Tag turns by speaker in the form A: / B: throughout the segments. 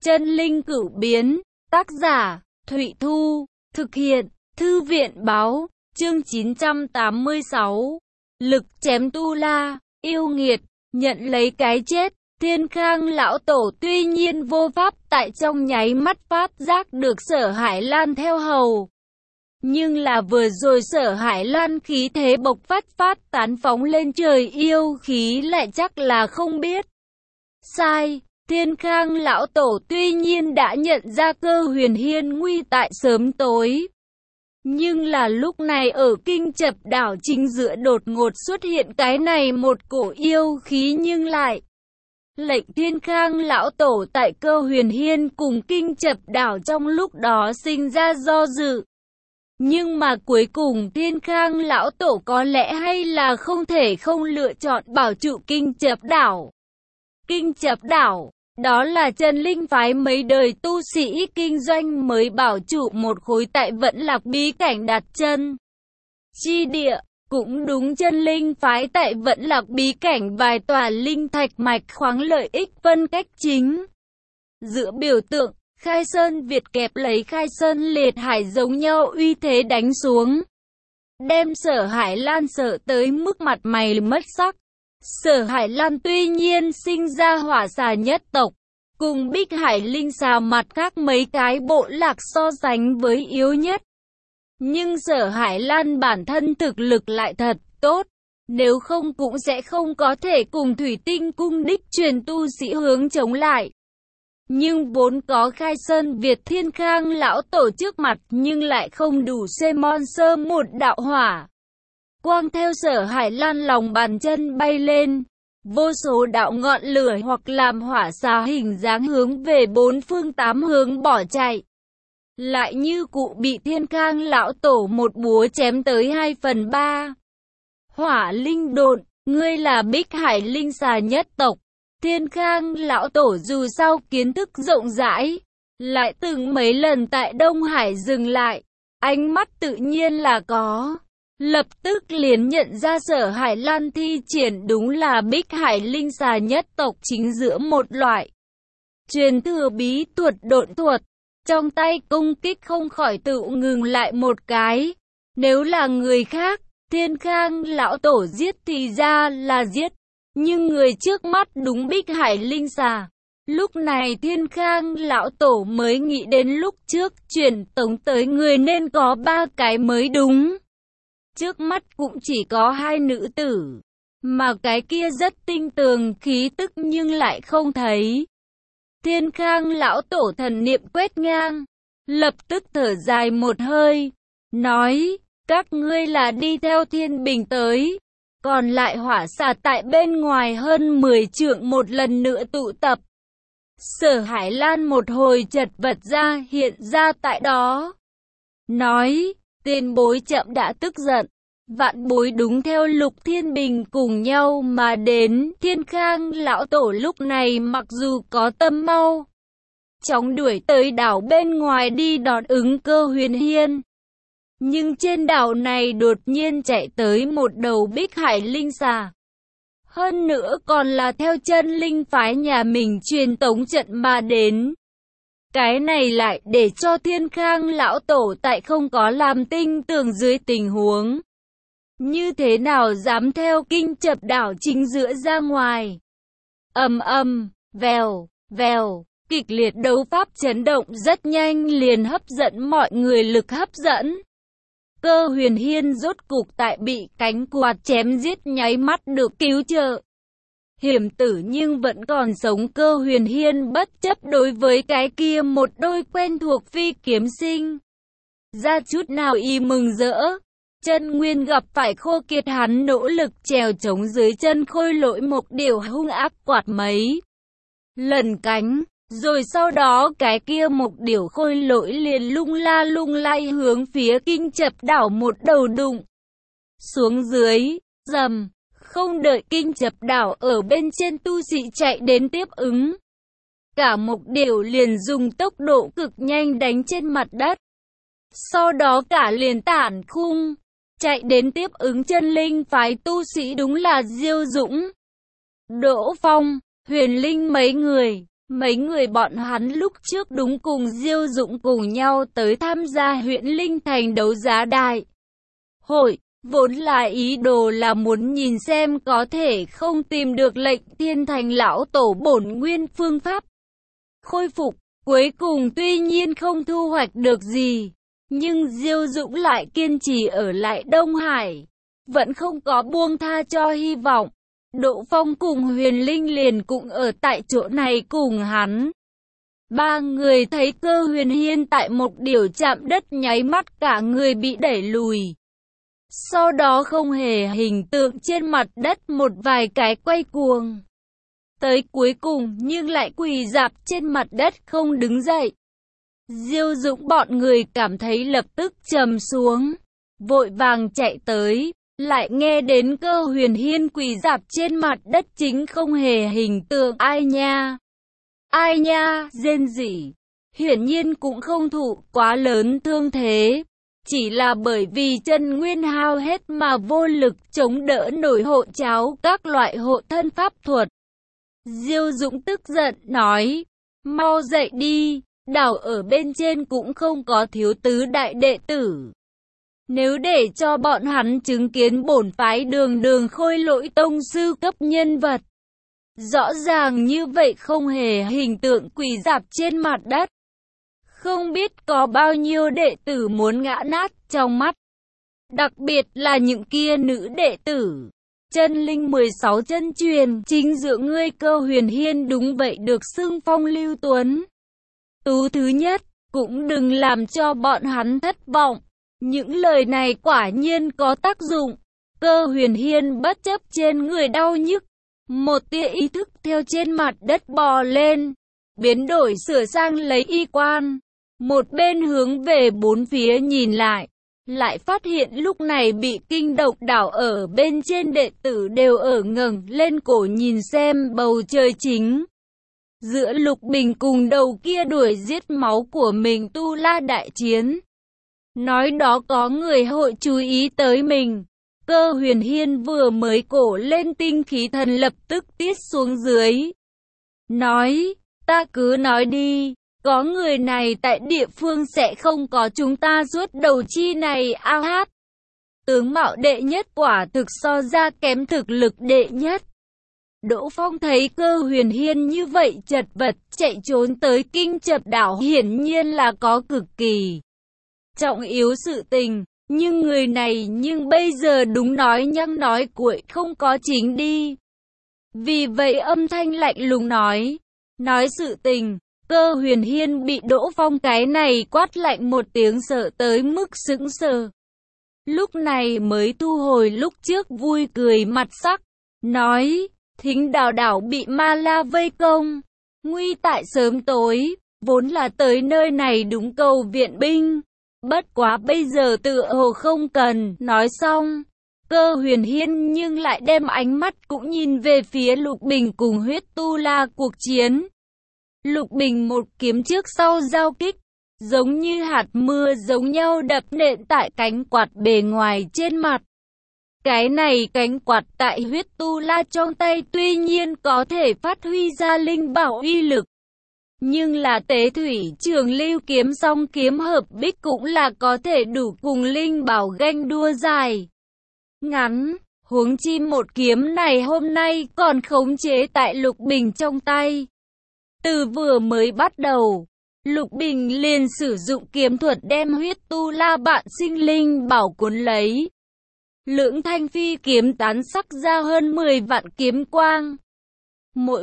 A: Chân linh cửu biến, tác giả, Thụy Thu, thực hiện, Thư viện báo, chương 986. Lực chém Tu La, yêu nghiệt, nhận lấy cái chết. Thiên Khang lão tổ tuy nhiên vô pháp tại trong nháy mắt phát giác được Sở Hải Lan theo hầu. Nhưng là vừa rồi Sở Hải Lan khí thế bộc phát tán phóng lên trời, yêu khí lại chắc là không biết. Sai, Thiên Khang lão tổ tuy nhiên đã nhận ra Cơ Huyền Hiên nguy tại sớm tối. Nhưng là lúc này ở Kinh Chập đảo chính giữa đột ngột xuất hiện cái này một cổ yêu khí, nhưng lại lệnh Thiên Khang lão tổ tại Cơ Huyền Hiên cùng Kinh Chập đảo trong lúc đó sinh ra do dự. Nhưng mà cuối cùng Thiên Khang lão tổ có lẽ hay là không thể không lựa chọn bảo trụ Kinh Chập đảo. Kinh Chập đảo, đó là chân linh phái mấy đời tu sĩ kinh doanh mới bảo trụ một khối tại Vẫn Lạc bí cảnh đặt chân chi địa. Cũng đúng, chân linh phái tại Vẫn Lạc bí cảnh vài tòa linh thạch mạch khoáng lợi ích phân cách chính giữa biểu tượng Khai Sơn Việt kẹp lấy Khai Sơn Liệt Hải giống nhau uy thế đánh xuống, đem Sở Hải Lan sợ tới mức mặt mày mất sắc. Sở Hải Lan tuy nhiên sinh ra hỏa xà nhất tộc, cùng Bích Hải Linh xà mặt khác mấy cái bộ lạc so sánh với yếu nhất. Nhưng Sở Hải Lan bản thân thực lực lại thật tốt, nếu không cũng sẽ không có thể cùng Thủy Tinh cung đích truyền tu sĩ hướng chống lại. Nhưng vốn có Khai Sơn Việt Thiên Khang lão tổ trước mặt, nhưng lại không đủ Semon sơ một đạo hỏa quang theo Sở Hải Lan lòng bàn chân bay lên, vô số đạo ngọn lửa hoặc làm hỏa xà hình dáng hướng về bốn phương tám hướng bỏ chạy. Lại như cụ bị Thiên Khang lão tổ một búa chém tới 2/3. Hỏa linh độn, ngươi là Bích Hải Linh xà nhất tộc. Thiên Khang lão tổ dù sao kiến thức rộng rãi, lại từng mấy lần tại Đông Hải dừng lại, ánh mắt tự nhiên là có. Lập tức liền nhận ra Sở Hải Lan thi triển đúng là Bích Hải Linh xà nhất tộc chính giữa một loại truyền thừa bí thuật độn thuật. Trong tay công kích không khỏi tự ngừng lại một cái. Nếu là người khác, Thiên Khang lão tổ giết thì ra là giết, nhưng người trước mắt đúng Bích Hải Linh xà. Lúc này Thiên Khang lão tổ mới nghĩ đến lúc trước truyền tống tới người nên có 3 cái mới đúng. Trước mắt cũng chỉ có 2 nữ tử, mà cái kia rất tinh tường khí tức nhưng lại không thấy. Thiên Khang lão tổ thần niệm quét ngang, lập tức thở dài một hơi, nói, các ngươi là đi theo Thiên Bình tới, còn lại hỏa xà tại bên ngoài hơn 10 trượng một lần nữa tụ tập. Sở Hải Lan một hồi chật vật ra hiện ra tại đó, nói, tiền bối chậm đã tức giận. Vạn bối đúng theo Lục Thiên Bình cùng nhau mà đến. Thiên Khang lão tổ lúc này mặc dù có tâm mau chóng đuổi tới đảo bên ngoài đi đón ứng Cơ Huyền Hiên, nhưng trên đảo này đột nhiên chạy tới một đầu Bích Hải Linh xà, hơn nữa còn là theo chân linh phái nhà mình truyền tống trận mà đến. Cái này lại để cho Thiên Khang lão tổ tại không có làm tinh tường dưới tình huống như thế nào dám theo Kinh Chập đảo chính giữa ra ngoài. Vèo, vèo, kịch liệt đấu pháp chấn động rất nhanh liền hấp dẫn mọi người lực hấp dẫn. Cơ Huyền Hiên rốt cục tại bị cánh quạt chém giết nháy mắt được cứu trợ. Hiểm tử nhưng vẫn còn sống. Cơ Huyền Hiên bất chấp đối với cái kia một đôi quen thuộc phi kiếm sinh ra chút nào y mừng rỡ. Chân nguyên gặp phải khô kiệt, hắn nỗ lực trèo chống dưới chân Khôi Lỗi Mộc Điểu hung ác quạt mấy lần cánh, rồi sau đó cái kia Mộc Điểu Khôi Lỗi liền lung la lung lay hướng phía Kinh Chập đảo một đầu đụng xuống dưới, rầm, không đợi Kinh Chập đảo ở bên trên tu sĩ chạy đến tiếp ứng, cả Mộc Điểu liền dùng tốc độ cực nhanh đánh trên mặt đất, sau đó cả liền tản khung chạy đến tiếp ứng chân linh phái tu sĩ đúng là Diêu Dũng, Đỗ Phong, Huyền Linh mấy người. Mấy người bọn hắn lúc trước đúng cùng Diêu Dũng cùng nhau tới tham gia huyện Linh Thành đấu giá đại hội, vốn là ý đồ là muốn nhìn xem có thể không tìm được lệnh Thiên Thành lão tổ bổn nguyên phương pháp khôi phục. Cuối cùng tuy nhiên không thu hoạch được gì, nhưng Diêu Dũng lại kiên trì ở lại Đông Hải, vẫn không có buông tha cho hy vọng. Đỗ Phong cùng Huyền Linh liền cũng ở tại chỗ này cùng hắn. Ba người thấy Cơ Huyền Hiên tại một điều chạm đất nháy mắt cả người bị đẩy lùi. Sau đó không hề hình tượng trên mặt đất một vài cái quay cuồng. Tới cuối cùng nhưng lại quỳ rạp trên mặt đất không đứng dậy. Diêu Dũng bọn người cảm thấy lập tức trầm xuống, vội vàng chạy tới, lại nghe đến Cơ Huyền Hiên quỳ rạp trên mặt đất chính không hề hình tượng. Ai nha, rên rỉ. Hiển nhiên cũng không thụ quá lớn thương thế, chỉ là bởi vì chân nguyên hao hết mà vô lực chống đỡ nổi hộ cháo các loại hộ thân pháp thuật. Diêu Dũng tức giận nói, mau dậy đi, đảo ở bên trên cũng không có thiếu tứ đại đệ tử. Nếu để cho bọn hắn chứng kiến bổn phái đường Khôi Lỗi tông sư cấp nhân vật, rõ ràng như vậy không hề hình tượng quỳ rạp trên mặt đất, không biết có bao nhiêu đệ tử muốn ngã nát trong mắt. Đặc biệt là những kia nữ đệ tử. Chân linh 16 chân truyền, chính giữa ngươi Cơ Huyền Hiên đúng vậy được xưng phong lưu tuấn tú thứ nhất, cũng đừng làm cho bọn hắn thất vọng. Những lời này quả nhiên có tác dụng. Cơ Huyền Hiên bất chấp trên người đau nhức, một tia ý thức theo trên mặt đất bò lên, biến đổi sửa sang lấy y quan, một bên hướng về bốn phía nhìn lại phát hiện lúc này bị kinh động đảo ở bên trên đệ tử đều ở ngẩng lên cổ nhìn xem bầu trời chính. Giữa Lục Bình cùng đầu kia đuổi giết máu của mình Tu La đại chiến. Nói đó có người hội chú ý tới mình. Cơ Huyền Hiên vừa mới cổ lên tinh khí thần lập tức tiết xuống dưới. Nói, ta cứ nói đi. Có người này tại địa phương sẽ không có chúng ta rút đầu chi này ao hát. Tướng mạo đệ nhất quả thực so ra kém thực lực đệ nhất. Đỗ Phong thấy Cơ Huyền Hiên như vậy chật vật chạy trốn tới Kinh Chập đảo hiển nhiên là có cực kỳ trọng yếu sự tình. Nhưng người này bây giờ đúng nói nhăng nói cuội không có chính đi. Vì vậy âm thanh lạnh lùng nói sự tình. Cơ Huyền Hiên bị Đỗ Phong cái này quát lạnh một tiếng sợ tới mức sững sờ. Lúc này mới thu hồi lúc trước vui cười mặt sắc, nói, Thính Đào đảo bị ma la vây công, nguy tại sớm tối, vốn là tới nơi này đúng cầu viện binh, bất quá bây giờ tựa hồ không cần. Nói xong, Cơ Huyền Hiên nhưng lại đem ánh mắt cũng nhìn về phía Lục Bình cùng Huyết Tu La cuộc chiến. Lục Bình một kiếm trước sau giao kích, giống như hạt mưa giống nhau đập nện tại cánh quạt bề ngoài trên mặt. Cái này cánh quạt tại Huyết Tu La trong tay tuy nhiên có thể phát huy ra linh bảo uy lực, nhưng là Tế Thủy Trường Lưu kiếm song kiếm hợp bích cũng là có thể đủ cùng linh bảo ganh đua dài ngắn. Huống chi một kiếm này hôm nay còn khống chế tại Lục Bình trong tay. Từ vừa mới bắt đầu, Lục Bình liền sử dụng kiếm thuật đem Huyết Tu La bạn sinh linh bảo cuốn lấy. Lưỡng thanh phi kiếm tán sắc ra hơn 10 vạn kiếm quang. Mỗi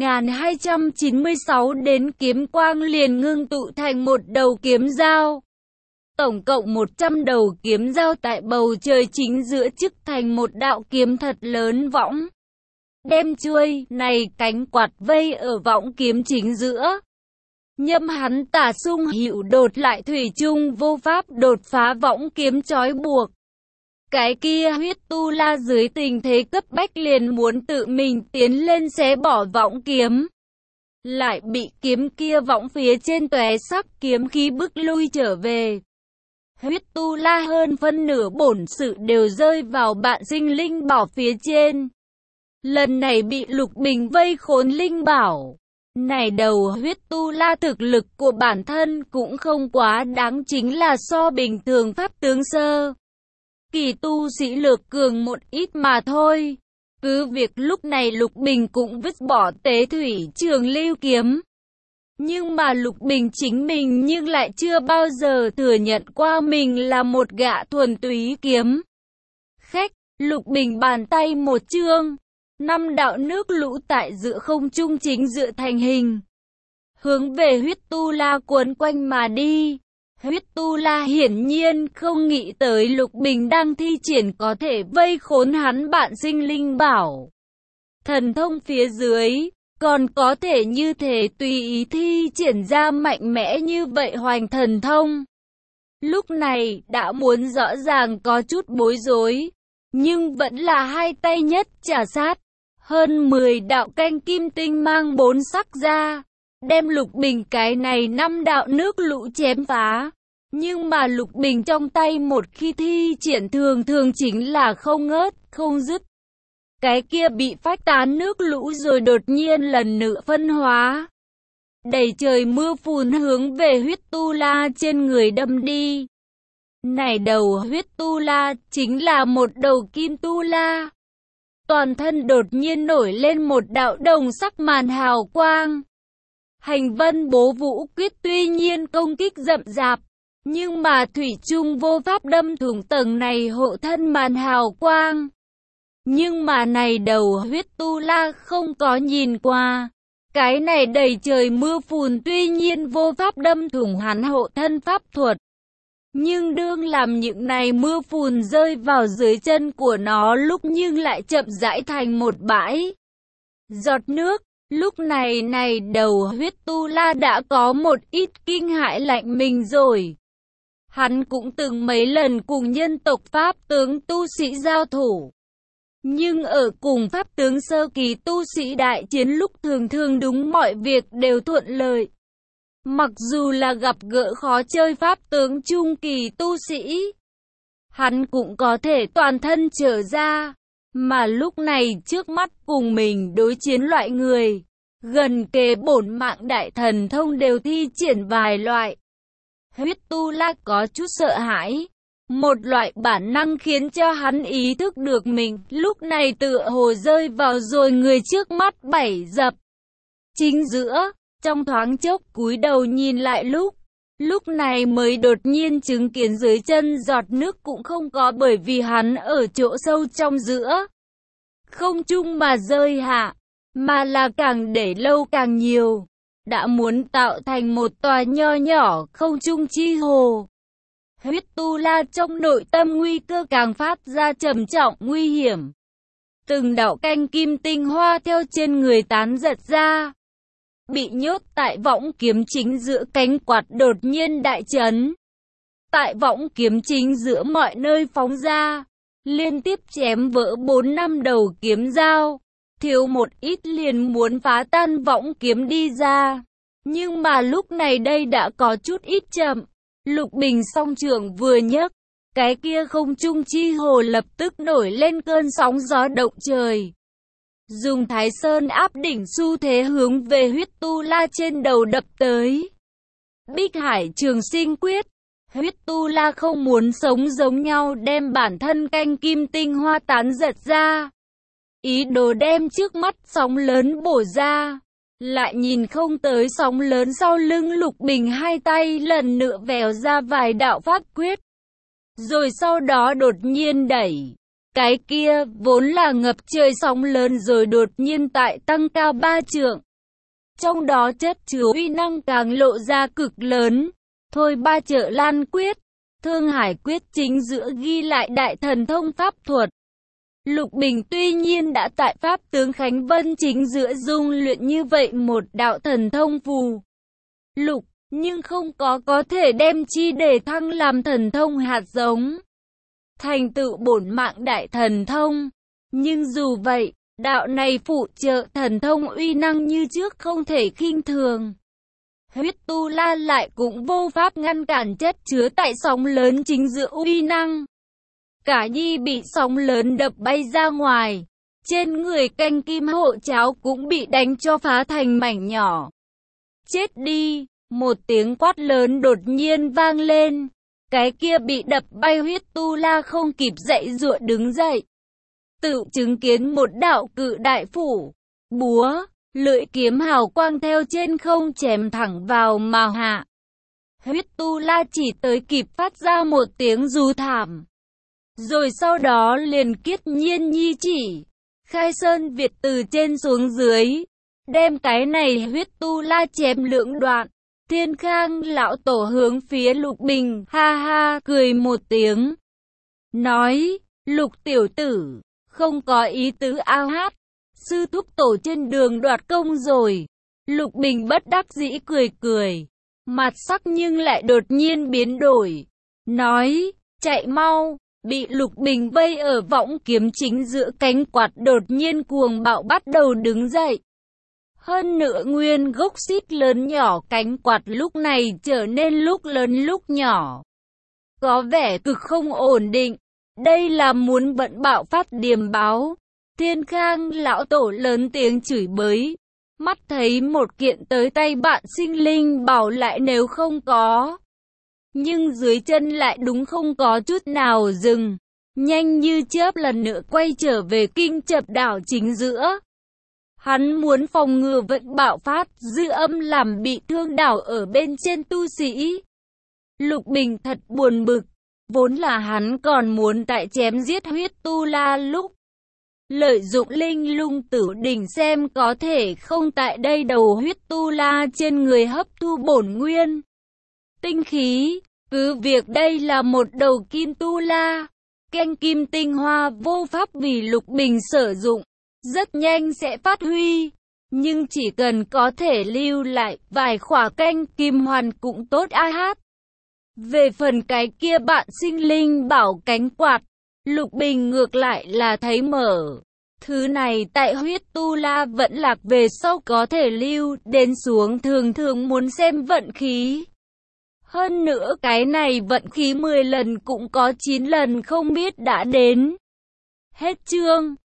A: 1296 đến kiếm quang liền ngưng tụ thành một đầu kiếm dao. Tổng cộng 100 đầu kiếm dao tại bầu trời chính giữa chức thành một đạo kiếm thật lớn võng. Đem chuôi này cánh quạt vây ở võng kiếm chính giữa. Nhâm hắn tả xung hữu đột lại thủy chung vô pháp đột phá võng kiếm trói buộc. Cái kia Huyết Tu La dưới tình thế cấp bách liền muốn tự mình tiến lên xé bỏ võng kiếm. Lại bị kiếm kia võng phía trên tóe sắc kiếm khí bức lui trở về. Huyết Tu La hơn phân nửa bổn sự đều rơi vào bạn sinh linh bảo phía trên. Lần này bị Lục Bình vây khốn linh bảo, Này đầu huyết tu la, thực lực của bản thân cũng không quá đáng, chính là so bình thường pháp tướng sơ kỳ tu sĩ lược cường một ít mà thôi. Cứ việc lúc này Lục Bình cũng vứt bỏ Tế Thủy Trường Lưu kiếm. Nhưng mà Lục Bình chính mình nhưng lại chưa bao giờ thừa nhận qua mình là một gã thuần túy kiếm khách. Lục Bình bàn tay một chương, 5 đạo nước lũ tại giữa không trung chính dựa thành hình, hướng về huyết tu la cuốn quanh mà đi. Huyết tu la hiển nhiên không nghĩ tới Lục Bình đang thi triển có thể vây khốn hắn bạn sinh linh bảo thần thông phía dưới, còn có thể như thể tùy ý thi triển ra mạnh mẽ như vậy hoành thần thông. Lúc này đã muốn rõ ràng có chút bối rối, nhưng vẫn là hai tay nhất trả sát, hơn 10 đạo canh kim tinh mang 4 sắc ra, đem Lục Bình cái này 5 đạo nước lũ chém phá. Nhưng mà Lục Bình trong tay một khi thi triển thường thường chính là không ngớt, không dứt. Cái kia bị phách tán nước lũ rồi đột nhiên lần nữa phân hóa, đầy trời mưa phùn hướng về huyết tu la trên người đâm đi. Này đầu huyết tu la chính là một đầu kim tu la. Toàn thân đột nhiên nổi lên một đạo đồng sắc màn hào quang. Hành vân bố vũ quyết tuy nhiên công kích rậm rạp, nhưng mà thủy chung vô pháp đâm thủng tầng này hộ thân màn hào quang. Nhưng mà này đầu huyết tu la không có nhìn qua. Cái này đầy trời mưa phùn tuy nhiên vô pháp đâm thủng hắn hộ thân pháp thuật. Nhưng đương làm những này mưa phùn rơi vào dưới chân của nó lúc nhưng lại chậm rãi thành một bãi giọt nước. Lúc này này đầu huyết tu la đã có một ít kinh hãi lạnh mình rồi. Hắn cũng từng mấy lần cùng nhân tộc pháp tướng tu sĩ giao thủ. Nhưng ở cùng pháp tướng sơ kỳ tu sĩ đại chiến lúc thường thường đúng mọi việc đều thuận lợi. Mặc dù là gặp gỡ khó chơi pháp tướng trung kỳ tu sĩ, hắn cũng có thể toàn thân trở ra. Mà lúc này trước mắt cùng mình đối chiến loại người, gần kề bổn mạng đại thần thông đều thi triển vài loại. Huyết tu la có chút sợ hãi. Một loại bản năng khiến cho hắn ý thức được mình lúc này tựa hồ rơi vào rồi người trước mắt bảy dập chính giữa. Trong thoáng chốc cúi đầu nhìn lại lúc này mới đột nhiên chứng kiến dưới chân giọt nước cũng không có, bởi vì hắn ở chỗ sâu trong giữa không trung mà rơi hạ, mà là càng để lâu càng nhiều, đã muốn tạo thành một tòa nho nhỏ không trung chi hồ. Huyết tu la trong nội tâm nguy cơ càng phát ra trầm trọng nguy hiểm. Từng đạo canh kim tinh hoa theo trên người tán giật ra. Bị nhốt tại võng kiếm chính giữa cánh quạt đột nhiên đại chấn. Tại võng kiếm chính giữa mọi nơi phóng ra, liên tiếp chém vỡ 4-5 đầu kiếm dao. Thiếu một ít liền muốn phá tan võng kiếm đi ra. Nhưng mà lúc này đây đã có chút ít chậm. Lục Bình song trường vừa nhấc, cái kia không trung chi hồ lập tức nổi lên cơn sóng gió động trời. Dùng Thái Sơn áp đỉnh xu thế hướng về huyết tu la trên đầu đập tới. Bích Hải Trường Sinh Quyết. Huyết tu la không muốn sống giống nhau đem bản thân canh kim tinh hoa tán giật ra. Ý đồ đem trước mắt sóng lớn bổ ra. Lại nhìn không tới sóng lớn sau lưng Lục Bình, hai tay lần nữa vèo ra vài đạo pháp quyết. Rồi sau đó đột nhiên đẩy. Cái kia vốn là ngập trời sóng lớn rồi đột nhiên tại tăng cao 3 trượng. Trong đó chất chứa uy năng càng lộ ra cực lớn. Thôi ba chợ Lan Quyết, Thương Hải Quyết chính giữa ghi lại đại thần thông pháp thuật. Lục Bình tuy nhiên đã tại pháp tướng Khánh Vân chính giữa dung luyện như vậy một đạo thần thông phù lục, nhưng không có thể đem chi để thăng làm thần thông hạt giống, thành tựu bổn mạng đại thần thông. Nhưng dù vậy, đạo này phụ trợ thần thông uy năng như trước không thể khinh thường. Huyết tu la lại cũng vô pháp ngăn cản chất chứa tại sóng lớn chính giữa uy năng. Cả nhi bị sóng lớn đập bay ra ngoài, Trên người canh kim hộ cháo cũng bị đánh cho phá thành mảnh nhỏ. Chết đi! Một tiếng quát lớn đột nhiên vang lên. Cái kia bị đập bay huyết tu la không kịp dậy giụa đứng dậy. Tự chứng kiến một đạo cự đại phủ, búa, lưỡi kiếm hào quang theo trên không chém thẳng vào mà hạ. Huyết tu la chỉ tới kịp phát ra một tiếng rú thảm. Rồi sau đó liền kiết nhiên nhi chỉ. Khai Sơn Việt từ trên xuống dưới, đem cái này huyết tu la chém lưỡng đoạn. Thiên Khang lão tổ hướng phía Lục Bình ha ha cười một tiếng. Nói, Lục tiểu tử, không có ý tứ ao hát. Sư thúc tổ trên đường đoạt công rồi. Lục Bình bất đắc dĩ cười cười. Mặt sắc nhưng lại đột nhiên biến đổi. Nói, chạy mau. Bị Lục Bình vây ở võng kiếm chính giữa cánh quạt đột nhiên cuồng bạo bắt đầu đứng dậy. Hơn nữa nguyên gốc xít lớn nhỏ cánh quạt lúc này trở nên lúc lớn lúc nhỏ. Có vẻ cực không ổn định. Đây là muốn vận bạo phát điềm báo. Thiên Khang lão tổ lớn tiếng chửi bới. Mắt thấy một kiện tới tay bạn sinh linh bảo lại nếu không có. Nhưng dưới chân lại đúng không có chút nào dừng. Nhanh như chớp lần nữa quay trở về kinh chập đảo chính giữa. Hắn muốn phòng ngừa vận bạo phát dư âm làm bị thương đảo ở bên trên tu sĩ. Lục Bình thật buồn bực. Vốn là hắn còn muốn tại chém giết huyết tu la lúc. Lợi dụng linh lung tử đỉnh xem có thể không tại đây đầu huyết tu la trên người hấp thu bổn nguyên tinh khí. Cứ việc đây là một đầu kim tu la, canh kim tinh hoa vô pháp vì Lục Bình sử dụng, rất nhanh sẽ phát huy. Nhưng chỉ cần có thể lưu lại vài khỏa canh kim hoàn cũng tốt a hát. Về phần cái kia bạn sinh linh bảo cánh quạt, Lục Bình ngược lại là thấy mở. Thứ này tại huyết tu la vẫn lạc về sau có thể lưu đến xuống thường thường muốn xem vận khí. Hơn nữa cái này vận khí 10 lần cũng có 9 lần không biết đã đến. Hết chương.